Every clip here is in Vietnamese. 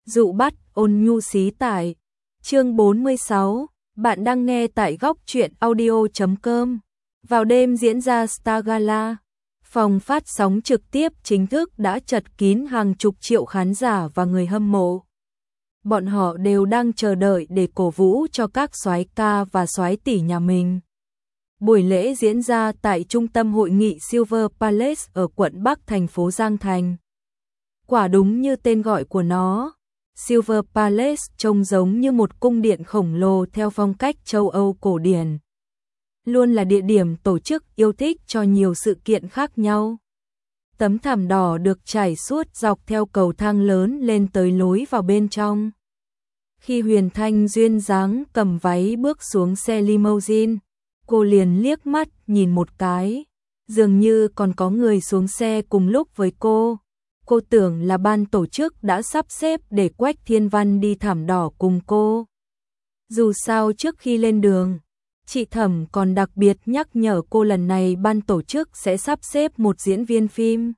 Dụ bắt, ôn nhu xí tải. Chương 46, bạn đang nghe tại góc truyện audio.com. Vào đêm diễn ra Star Gala, phòng phát sóng trực tiếp chính thức đã chật kín hàng chục triệu khán giả và người hâm mộ. Bọn họ đều đang chờ đợi để cổ vũ cho các soái ca và soái tỷ nhà mình. Buổi lễ diễn ra tại trung tâm hội nghị Silver Palace ở quận Bắc thành phố Giang Thành. Quả đúng như tên gọi của nó, Silver Palace trông giống như một cung điện khổng lồ theo phong cách châu Âu cổ điển. Luôn là địa điểm tổ chức yêu thích cho nhiều sự kiện khác nhau. Tấm thảm đỏ được trải suốt dọc theo cầu thang lớn lên tới lối vào bên trong. Khi Huyền Thanh duyên dáng cầm váy bước xuống xe limousine, cô liền liếc mắt nhìn một cái, dường như còn có người xuống xe cùng lúc với cô. Cô tưởng là ban tổ chức đã sắp xếp để Quách Thiên Văn đi thảm đỏ cùng cô. Dù sao trước khi lên đường, chị Thẩm còn đặc biệt nhắc nhở cô lần này ban tổ chức sẽ sắp xếp một diễn viên phim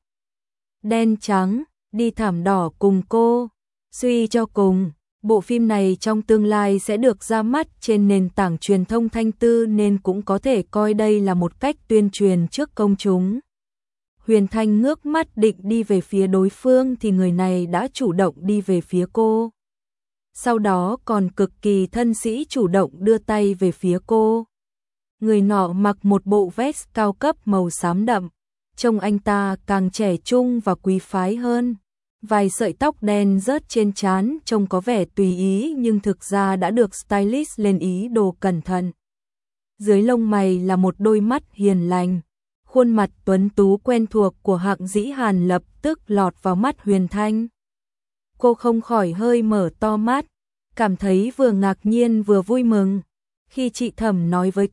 đen trắng đi thảm đỏ cùng cô. Suy cho cùng, bộ phim này trong tương lai sẽ được ra mắt trên nền tảng truyền thông Thanh Tư nên cũng có thể coi đây là một cách tuyên truyền trước công chúng. Huyền Thanh ngước mắt định đi về phía đối phương thì người này đã chủ động đi về phía cô. Sau đó còn cực kỳ thân sĩ chủ động đưa tay về phía cô. Người nọ mặc một bộ vest cao cấp màu xám đậm, trông anh ta càng trẻ trung và quý phái hơn. Vài sợi tóc đen rớt trên trán trông có vẻ tùy ý nhưng thực ra đã được stylist lên ý đồ cẩn thận. Dưới lông mày là một đôi mắt hiền lành. Khuôn mặt tuấn tú quen thuộc của Hạng Dĩ Hàn lập tức lọt vào mắt Huyền Thanh. Cô không khỏi hơi mở to mắt, cảm thấy vừa ngạc nhiên vừa vui mừng. Khi chị Thẩm nói với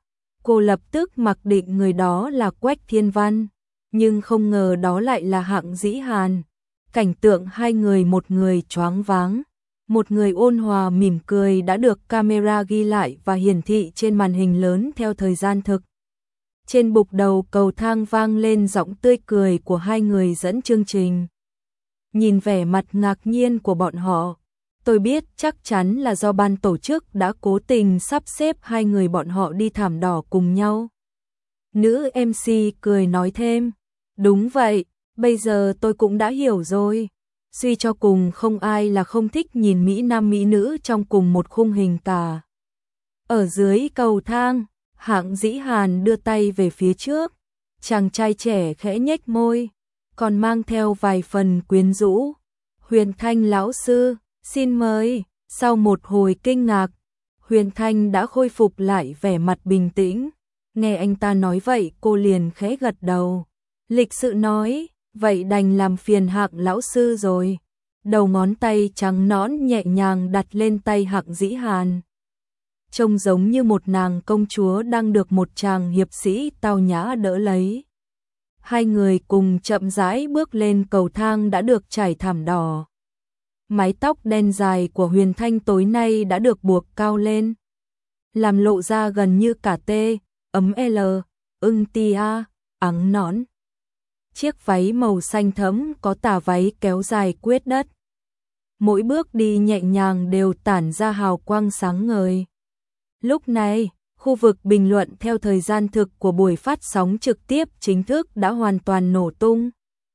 cô lập tức mặc định người đó là Quách Thiên Văn, nhưng không ngờ đó lại là Hạng Dĩ Hàn. Cảnh tượng hai người, một người choáng váng, một người ôn hòa mỉm cười đã được camera ghi lại và hiển thị trên màn hình lớn theo thời gian thực. Trên bục đầu cầu thang vang lên giọng tươi cười của hai người dẫn chương trình. Nhìn vẻ mặt ngạc nhiên của bọn họ, tôi biết chắc chắn là do ban tổ chức đã cố tình sắp xếp hai người bọn họ đi thảm đỏ cùng nhau. Nữ MC cười nói thêm, đúng vậy, bây giờ tôi cũng đã hiểu rồi. Suy cho cùng không ai là không thích nhìn mỹ nam mỹ nữ trong cùng một khung hình cả. Ở dưới cầu thang, Hạng Dĩ Hàn đưa tay về phía trước, chàng trai trẻ khẽ nhếch môi, còn mang theo vài phần quyến rũ. Huyền Thanh lão sư, xin mời. Sau một hồi kinh ngạc, Huyền Thanh đã khôi phục lại vẻ mặt bình tĩnh. Nghe anh ta nói vậy cô liền khẽ gật đầu. Lịch sự nói, vậy đành làm phiền Hạng lão sư rồi. Đầu ngón tay trắng nõn nhẹ nhàng đặt lên tay Hạng Dĩ Hàn. Trông giống như một nàng công chúa đang được một chàng hiệp sĩ tao nhã đỡ lấy. Hai người cùng chậm rãi bước lên cầu thang đã được trải thảm đỏ. Mái tóc đen dài của Huyền Thanh tối nay đã được buộc cao lên, làm lộ ra gần như cả T, ấm L, ưng tia, ắng nõn. Chiếc váy màu xanh thẫm có tà váy kéo dài quyết đất. Mỗi bước đi nhẹ nhàng đều tản ra hào quang sáng ngời. Lúc này, khu vực bình luận theo thời gian thực của buổi phát sóng trực tiếp chính thức đã hoàn toàn nổ tung.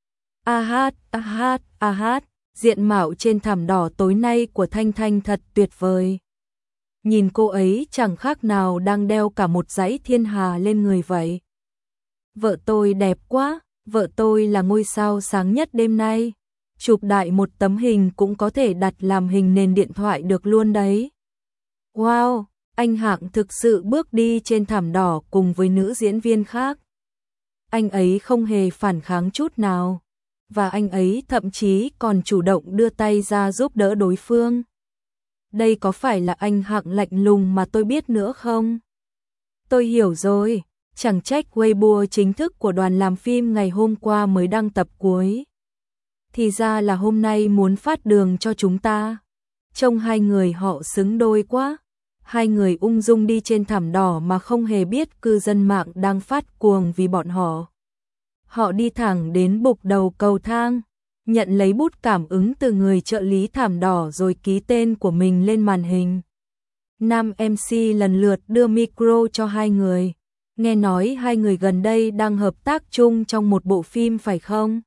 Diện mạo trên thảm đỏ tối nay của Thanh Thanh thật tuyệt vời. Nhìn cô ấy chẳng khác nào đang đeo cả một dãy thiên hà lên người vậy. Vợ tôi đẹp quá, vợ tôi là ngôi sao sáng nhất đêm nay. Chụp đại một tấm hình cũng có thể đặt làm hình nền điện thoại được luôn đấy. Wow! Anh Hạng thực sự bước đi trên thảm đỏ cùng với nữ diễn viên khác. Anh ấy không hề phản kháng chút nào, và anh ấy thậm chí còn chủ động đưa tay ra giúp đỡ đối phương. Đây có phải là anh Hạng lạnh lùng mà tôi biết nữa không? Tôi hiểu rồi, chẳng trách Weibo chính thức của đoàn làm phim ngày hôm qua mới đăng tập cuối. Thì ra là hôm nay muốn phát đường cho chúng ta. Trông hai người họ xứng đôi quá. Hai người ung dung đi trên thảm đỏ mà không hề biết cư dân mạng đang phát cuồng vì bọn họ. Họ đi thẳng đến bục đầu cầu thang, nhận lấy bút cảm ứng từ người trợ lý thảm đỏ rồi ký tên của mình lên màn hình. Nam MC lần lượt đưa micro cho hai người. Nghe nói hai người gần đây đang hợp tác chung trong một bộ phim phải không?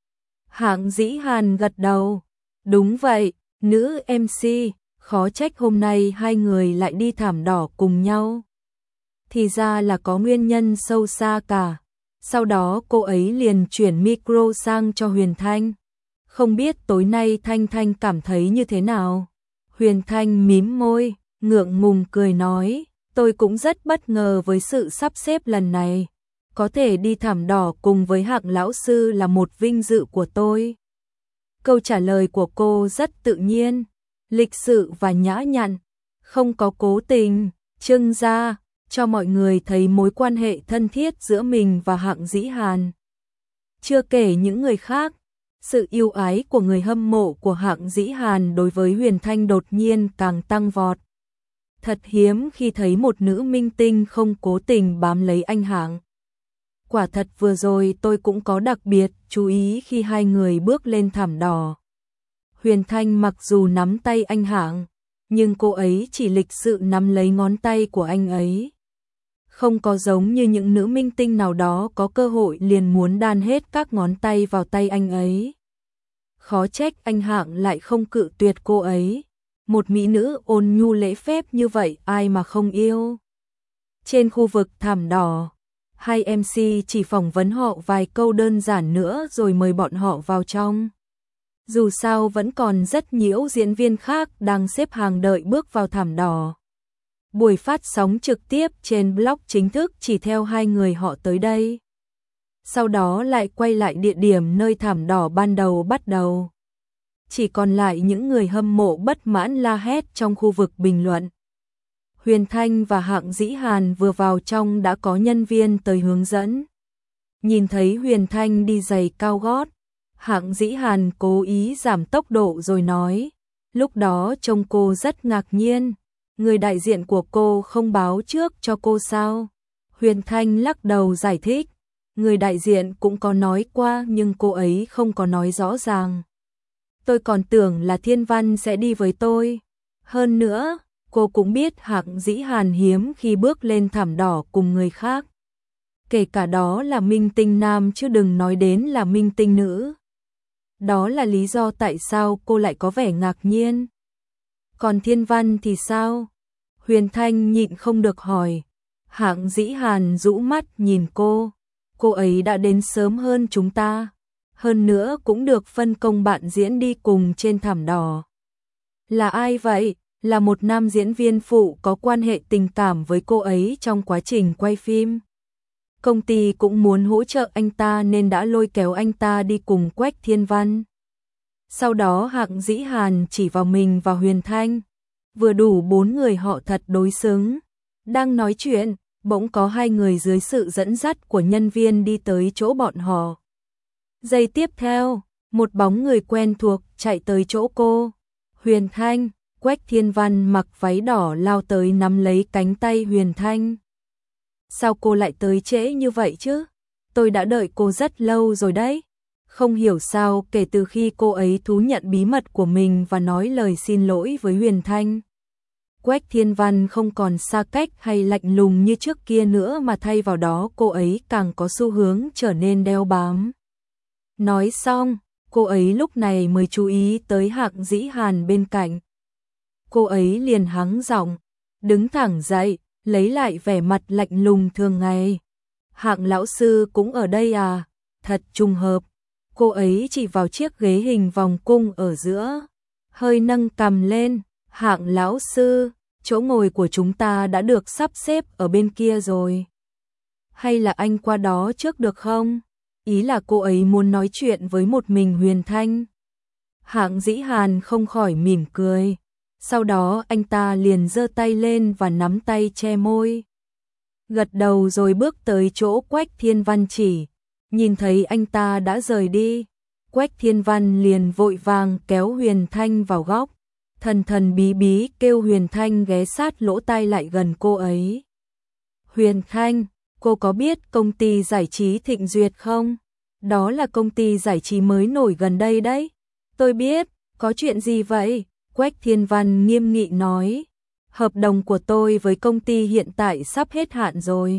Hạng Dĩ Hàn gật đầu. Đúng vậy, nữ MC, khó trách hôm nay hai người lại đi thảm đỏ cùng nhau. Thì ra là có nguyên nhân sâu xa cả. Sau đó cô ấy liền chuyển micro sang cho Huyền Thanh. Không biết tối nay Thanh Thanh cảm thấy như thế nào? Huyền Thanh mím môi, ngượng ngùng cười nói, tôi cũng rất bất ngờ với sự sắp xếp lần này. Có thể đi thảm đỏ cùng với Hạng lão sư là một vinh dự của tôi. Câu trả lời của cô rất tự nhiên, lịch sự và nhã nhặn, không có cố tình, trưng ra, cho mọi người thấy mối quan hệ thân thiết giữa mình và Hạng Dĩ Hàn. Chưa kể những người khác, sự yêu ái của người hâm mộ của Hạng Dĩ Hàn đối với Huyền Thanh đột nhiên càng tăng vọt. Thật hiếm khi thấy một nữ minh tinh không cố tình bám lấy anh Hạng. Quả thật vừa rồi tôi cũng có đặc biệt chú ý khi hai người bước lên thảm đỏ. Huyền Thanh mặc dù nắm tay anh Hạng, nhưng cô ấy chỉ lịch sự nắm lấy ngón tay của anh ấy. Không có giống như những nữ minh tinh nào đó có cơ hội liền muốn đan hết các ngón tay vào tay anh ấy. Khó trách anh Hạng lại không cự tuyệt cô ấy. Một mỹ nữ ôn nhu lễ phép như vậy ai mà không yêu. Trên khu vực thảm đỏ, hai MC chỉ phỏng vấn họ vài câu đơn giản nữa rồi mời bọn họ vào trong. Dù sao vẫn còn rất nhiều diễn viên khác đang xếp hàng đợi bước vào thảm đỏ. Buổi phát sóng trực tiếp trên blog chính thức chỉ theo hai người họ tới đây. Sau đó lại quay lại địa điểm nơi thảm đỏ ban đầu bắt đầu. Chỉ còn lại những người hâm mộ bất mãn la hét trong khu vực bình luận. Huyền Thanh và Hạng Dĩ Hàn vừa vào trong đã có nhân viên tới hướng dẫn. Nhìn thấy Huyền Thanh đi giày cao gót, Hạng Dĩ Hàn cố ý giảm tốc độ rồi nói, lúc đó trông cô rất ngạc nhiên, người đại diện của cô không báo trước cho cô sao? Huyền Thanh lắc đầu giải thích, người đại diện cũng có nói qua nhưng cô ấy không có nói rõ ràng. Tôi còn tưởng là Thiên Văn sẽ đi với tôi. Hơn nữa, cô cũng biết Hạng Dĩ Hàn hiếm khi bước lên thảm đỏ cùng người khác. Kể cả đó là minh tinh nam chứ đừng nói đến là minh tinh nữ. Đó là lý do tại sao cô lại có vẻ ngạc nhiên. Còn Thiên Văn thì sao? Huyền Thanh nhịn không được hỏi. Hạng Dĩ Hàn rũ mắt nhìn cô. Cô ấy đã đến sớm hơn chúng ta. Hơn nữa cũng được phân công bạn diễn đi cùng trên thảm đỏ. Là ai vậy? Là một nam diễn viên phụ có quan hệ tình cảm với cô ấy trong quá trình quay phim. Công ty cũng muốn hỗ trợ anh ta nên đã lôi kéo anh ta đi cùng Quách Thiên Văn. Sau đó Hạng Dĩ Hàn chỉ vào mình và Huyền Thanh. Vừa đủ 4 người họ thật đối xứng. Đang nói chuyện, bỗng có hai người dưới sự dẫn dắt của nhân viên đi tới chỗ bọn họ. Giây tiếp theo, một bóng người quen thuộc chạy tới chỗ cô. Huyền Thanh, Quách Thiên Văn mặc váy đỏ lao tới nắm lấy cánh tay Huyền Thanh. Sao cô lại tới trễ như vậy chứ? Tôi đã đợi cô rất lâu rồi đấy. Không hiểu sao kể từ khi cô ấy thú nhận bí mật của mình và nói lời xin lỗi với Huyền Thanh. Quách Thiên Văn không còn xa cách hay lạnh lùng như trước kia nữa mà thay vào đó cô ấy càng có xu hướng trở nên đeo bám. Nói xong, cô ấy lúc này mới chú ý tới Hạng Dĩ Hàn bên cạnh. Cô ấy liền hắng giọng, đứng thẳng dậy, lấy lại vẻ mặt lạnh lùng thường ngày. Hạng lão sư cũng ở đây à? Thật trùng hợp. Cô ấy chỉ vào chiếc ghế hình vòng cung ở giữa, hơi nâng cằm lên. Hạng lão sư, chỗ ngồi của chúng ta đã được sắp xếp ở bên kia rồi. Hay là anh qua đó trước được không? Ý là cô ấy muốn nói chuyện với một mình Huyền Thanh. Hạng Dĩ Hàn không khỏi mỉm cười. Sau đó anh ta liền giơ tay lên và nắm tay che môi. Gật đầu rồi bước tới chỗ Quách Thiên Văn chỉ. Nhìn thấy anh ta đã rời đi, Quách Thiên Văn liền vội vàng kéo Huyền Thanh vào góc. Thần thần bí bí kêu Huyền Thanh ghé sát lỗ tai lại gần cô ấy. Huyền Thanh, cô có biết công ty giải trí Thịnh Duyệt không? Đó là công ty giải trí mới nổi gần đây đấy. Tôi biết, có chuyện gì vậy? Quách Thiên Văn nghiêm nghị nói. Hợp đồng của tôi với công ty hiện tại sắp hết hạn rồi.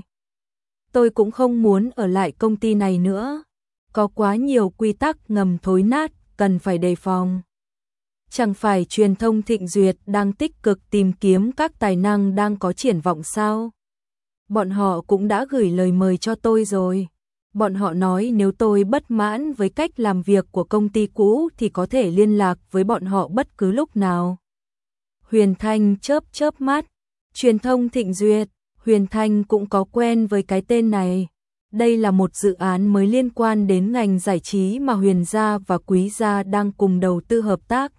Tôi cũng không muốn ở lại công ty này nữa. Có quá nhiều quy tắc ngầm thối nát, cần phải đề phòng. Chẳng phải truyền thông Thịnh Duyệt đang tích cực tìm kiếm các tài năng đang có triển vọng sao? Bọn họ cũng đã gửi lời mời cho tôi rồi. Bọn họ nói nếu tôi bất mãn với cách làm việc của công ty cũ thì có thể liên lạc với bọn họ bất cứ lúc nào. Huyền Thanh chớp chớp mắt. Truyền thông Thịnh Duyệt, Huyền Thanh cũng có quen với cái tên này. Đây là một dự án mới liên quan đến ngành giải trí mà Huyền gia và Quý gia đang cùng đầu tư hợp tác.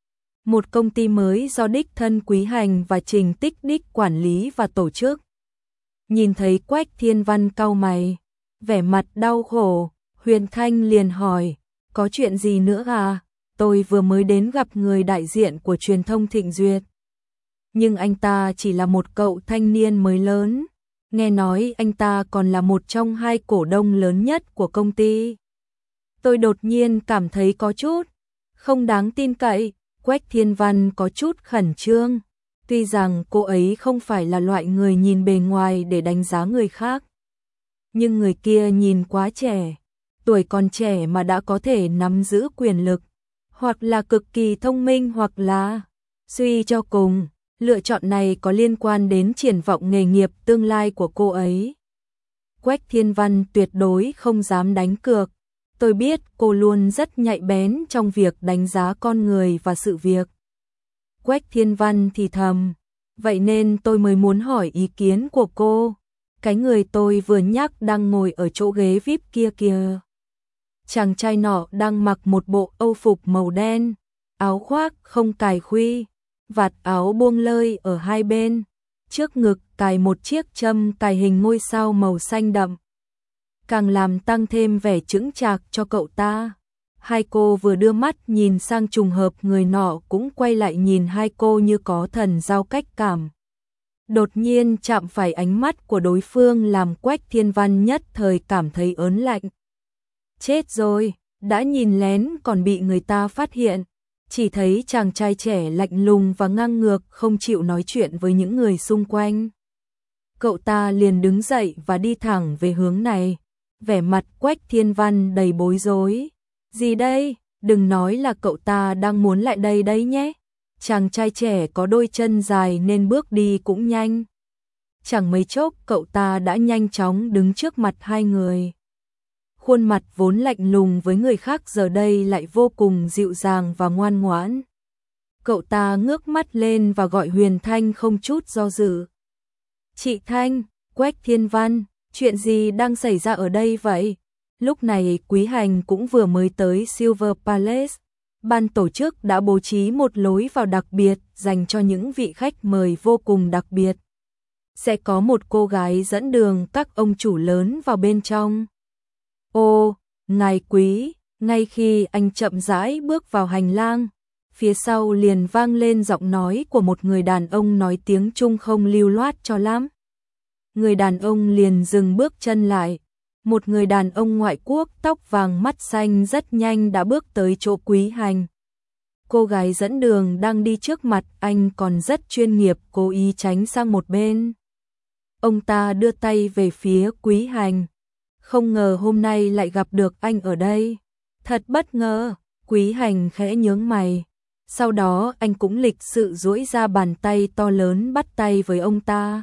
Một công ty mới do đích thân Quý Hành và Trình Tích Đích quản lý và tổ chức. Nhìn thấy Quách Thiên Văn cau mày, vẻ mặt đau khổ, Huyền Thanh liền hỏi, có chuyện gì nữa à? Tôi vừa mới đến gặp người đại diện của truyền thông Thịnh Duyệt. Nhưng anh ta chỉ là một cậu thanh niên mới lớn. Nghe nói anh ta còn là một trong 2 cổ đông lớn nhất của công ty. Tôi đột nhiên cảm thấy có chút không đáng tin cậy. Quách Thiên Văn có chút khẩn trương. Tuy rằng cô ấy không phải là loại người nhìn bề ngoài để đánh giá người khác. Nhưng người kia nhìn quá trẻ. Tuổi còn trẻ mà đã có thể nắm giữ quyền lực. Hoặc là cực kỳ thông minh hoặc là suy cho cùng. Lựa chọn này có liên quan đến triển vọng nghề nghiệp tương lai của cô ấy. Quách Thiên Văn tuyệt đối không dám đánh cược. Tôi biết cô luôn rất nhạy bén trong việc đánh giá con người và sự việc. Quách Thiên Văn thì thầm. Vậy nên tôi mới muốn hỏi ý kiến của cô. Cái người tôi vừa nhắc đang ngồi ở chỗ ghế VIP kia kìa. Chàng trai nọ đang mặc một bộ âu phục màu đen, áo khoác không cài khuy, vạt áo buông lơi ở hai bên, trước ngực cài một chiếc châm cài hình ngôi sao màu xanh đậm. Càng làm tăng thêm vẻ chững chạc cho cậu ta. Hai cô vừa đưa mắt nhìn sang trùng hợp người nọ cũng quay lại nhìn hai cô như có thần giao cách cảm. Đột nhiên chạm phải ánh mắt của đối phương làm Quách Thiên Văn nhất thời cảm thấy ớn lạnh. Chết rồi, đã nhìn lén còn bị người ta phát hiện. Chỉ thấy chàng trai trẻ lạnh lùng và ngang ngược không chịu nói chuyện với những người xung quanh. Cậu ta liền đứng dậy và đi thẳng về hướng này. Vẻ mặt Quách Thiên Văn đầy bối rối. Gì đây? Đừng nói là cậu ta đang muốn lại đây đấy nhé. Chàng trai trẻ có đôi chân dài nên bước đi cũng nhanh. Chẳng mấy chốc cậu ta đã nhanh chóng đứng trước mặt hai người. Khuôn mặt vốn lạnh lùng với người khác giờ đây lại vô cùng dịu dàng và ngoan ngoãn. Cậu ta ngước mắt lên và gọi Huyền Thanh không chút do dự. Chị Thanh, Quách Thiên Văn, chuyện gì đang xảy ra ở đây vậy? Lúc này Quý Hành cũng vừa mới tới Silver Palace. Ban tổ chức đã bố trí một lối vào đặc biệt dành cho những vị khách mời vô cùng đặc biệt. Sẽ có một cô gái dẫn đường các ông chủ lớn vào bên trong. Ô, ngài Quý, ngay khi anh chậm rãi bước vào hành lang, phía sau liền vang lên giọng nói của một người đàn ông nói tiếng Trung không lưu loát cho lắm. Người đàn ông liền dừng bước chân lại. Một người đàn ông ngoại quốc tóc vàng mắt xanh rất nhanh đã bước tới chỗ Quý Hành. Cô gái dẫn đường đang đi trước mặt anh còn rất chuyên nghiệp, cố ý tránh sang một bên. Ông ta đưa tay về phía Quý Hành. Không ngờ hôm nay lại gặp được anh ở đây. Thật bất ngờ. Quý Hành khẽ nhướng mày. Sau đó anh cũng lịch sự duỗi ra bàn tay to lớn bắt tay với ông ta.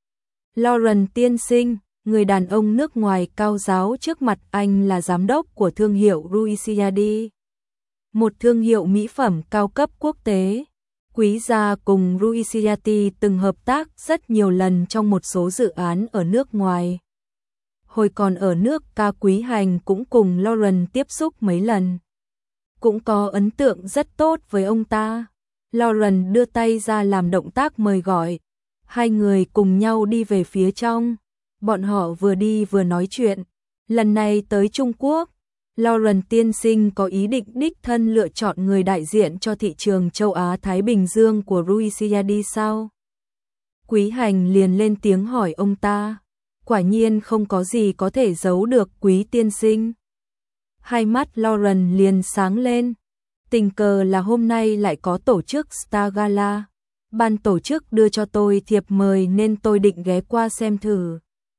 Lauren tiên sinh. Người đàn ông nước ngoài cao ráo trước mặt anh là giám đốc của thương hiệu Ruisiadi, một thương hiệu mỹ phẩm cao cấp quốc tế. Quý gia cùng Ruisiadi từng hợp tác rất nhiều lần trong một số dự án ở nước ngoài. Hồi còn ở nước ca Quý Hành cũng cùng Lauren tiếp xúc mấy lần. Cũng có ấn tượng rất tốt với ông ta. Lauren đưa tay ra làm động tác mời gọi. Hai người cùng nhau đi về phía trong. Bọn họ vừa đi vừa nói chuyện. Lần này tới Trung Quốc, Lauren tiên sinh có ý định đích thân lựa chọn người đại diện cho thị trường châu Á-Thái Bình Dương của Ruisiadi sao? Quý Hành liền lên tiếng hỏi ông ta. Quả nhiên không có gì có thể giấu được Quý tiên sinh. Hai mắt Lauren liền sáng lên. Tình cờ là hôm nay lại có tổ chức Star Gala. Ban tổ chức đưa cho tôi thiệp mời nên tôi định ghé qua xem thử.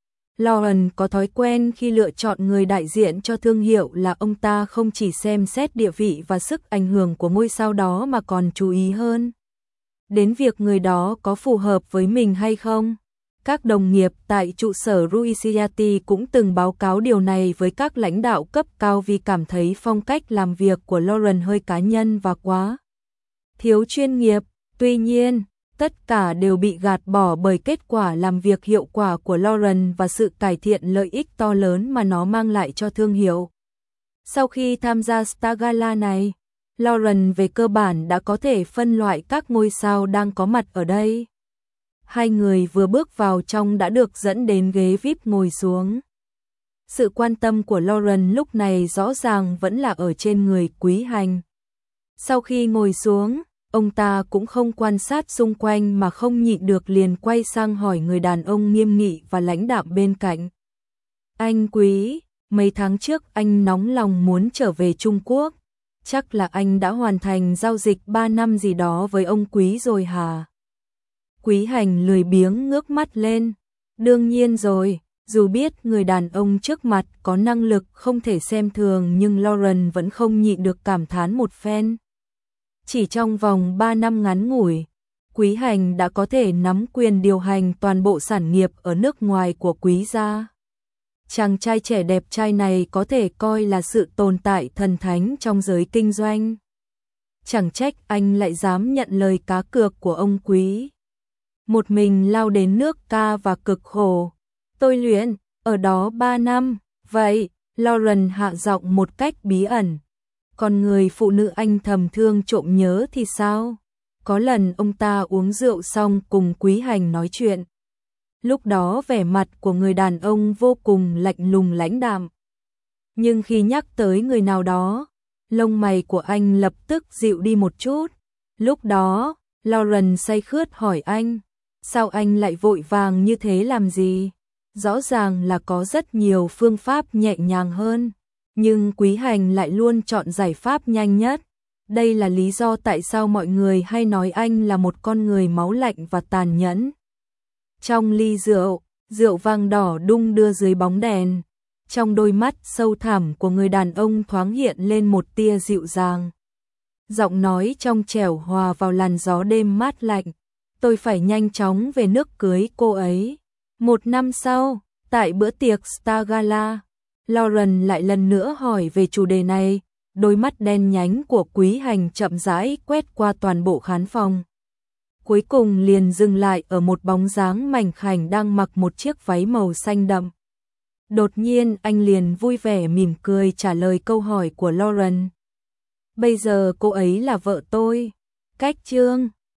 Lauren có thói quen khi lựa chọn người đại diện cho thương hiệu là ông ta không chỉ xem xét địa vị và sức ảnh hưởng của ngôi sao đó mà còn chú ý hơn đến việc người đó có phù hợp với mình hay không. Các đồng nghiệp tại trụ sở Ruisiati cũng từng báo cáo điều này với các lãnh đạo cấp cao vì cảm thấy phong cách làm việc của Lauren hơi cá nhân và quá thiếu chuyên nghiệp. Tuy nhiên, tất cả đều bị gạt bỏ bởi kết quả làm việc hiệu quả của Lauren và sự cải thiện lợi ích to lớn mà nó mang lại cho thương hiệu. Sau khi tham gia Star Gala này, Lauren về cơ bản đã có thể phân loại các ngôi sao đang có mặt ở đây. Hai người vừa bước vào trong đã được dẫn đến ghế VIP ngồi xuống. Sự quan tâm của Lauren lúc này rõ ràng vẫn là ở trên người Quý Hành. Sau khi ngồi xuống, ông ta cũng không quan sát xung quanh mà không nhịn được liền quay sang hỏi người đàn ông nghiêm nghị và lãnh đạm bên cạnh. Anh Quý, mấy tháng trước anh nóng lòng muốn trở về Trung Quốc. Chắc là anh đã hoàn thành giao dịch 3 năm gì đó với ông Quý rồi hả? Quý Hành lười biếng ngước mắt lên. Đương nhiên rồi, dù biết người đàn ông trước mặt có năng lực không thể xem thường nhưng Lauren vẫn không nhịn được cảm thán một phen. Chỉ trong vòng 3 năm ngắn ngủi, Quý Hành đã có thể nắm quyền điều hành toàn bộ sản nghiệp ở nước ngoài của Quý gia. Chàng trai trẻ đẹp trai này có thể coi là sự tồn tại thần thánh trong giới kinh doanh. Chẳng trách anh lại dám nhận lời cá cược của ông Quý. Một mình lao đến nước ca và cực khổ. Tôi luyện, ở đó 3 năm, vậy, Lauren hạ giọng một cách bí ẩn. Còn người phụ nữ anh thầm thương trộm nhớ thì sao? Có lần ông ta uống rượu xong cùng Quý Hành nói chuyện. Lúc đó vẻ mặt của người đàn ông vô cùng lạnh lùng lãnh đạm. Nhưng khi nhắc tới người nào đó, lông mày của anh lập tức dịu đi một chút. Lúc đó, Lauren say khướt hỏi anh, sao anh lại vội vàng như thế làm gì? Rõ ràng là có rất nhiều phương pháp nhẹ nhàng hơn, nhưng Quý Hành lại luôn chọn giải pháp nhanh nhất. Đây là lý do tại sao mọi người hay nói anh là một con người máu lạnh và tàn nhẫn. Trong ly rượu, rượu vang đỏ đung đưa dưới bóng đèn. Trong đôi mắt sâu thẳm của người đàn ông thoáng hiện lên một tia dịu dàng. Giọng nói trong trẻo hòa vào làn gió đêm mát lạnh. Tôi phải nhanh chóng về nước cưới cô ấy. 1 năm sau, tại bữa tiệc Star Gala, Lauren lại lần nữa hỏi về chủ đề này. Đôi mắt đen nhánh của Quý Hành chậm rãi quét qua toàn bộ khán phòng. Cuối cùng liền dừng lại ở một bóng dáng mảnh khảnh đang mặc một chiếc váy màu xanh đậm. Đột nhiên anh liền vui vẻ mỉm cười trả lời câu hỏi của Lauren. Bây giờ cô ấy là vợ tôi. Cách chương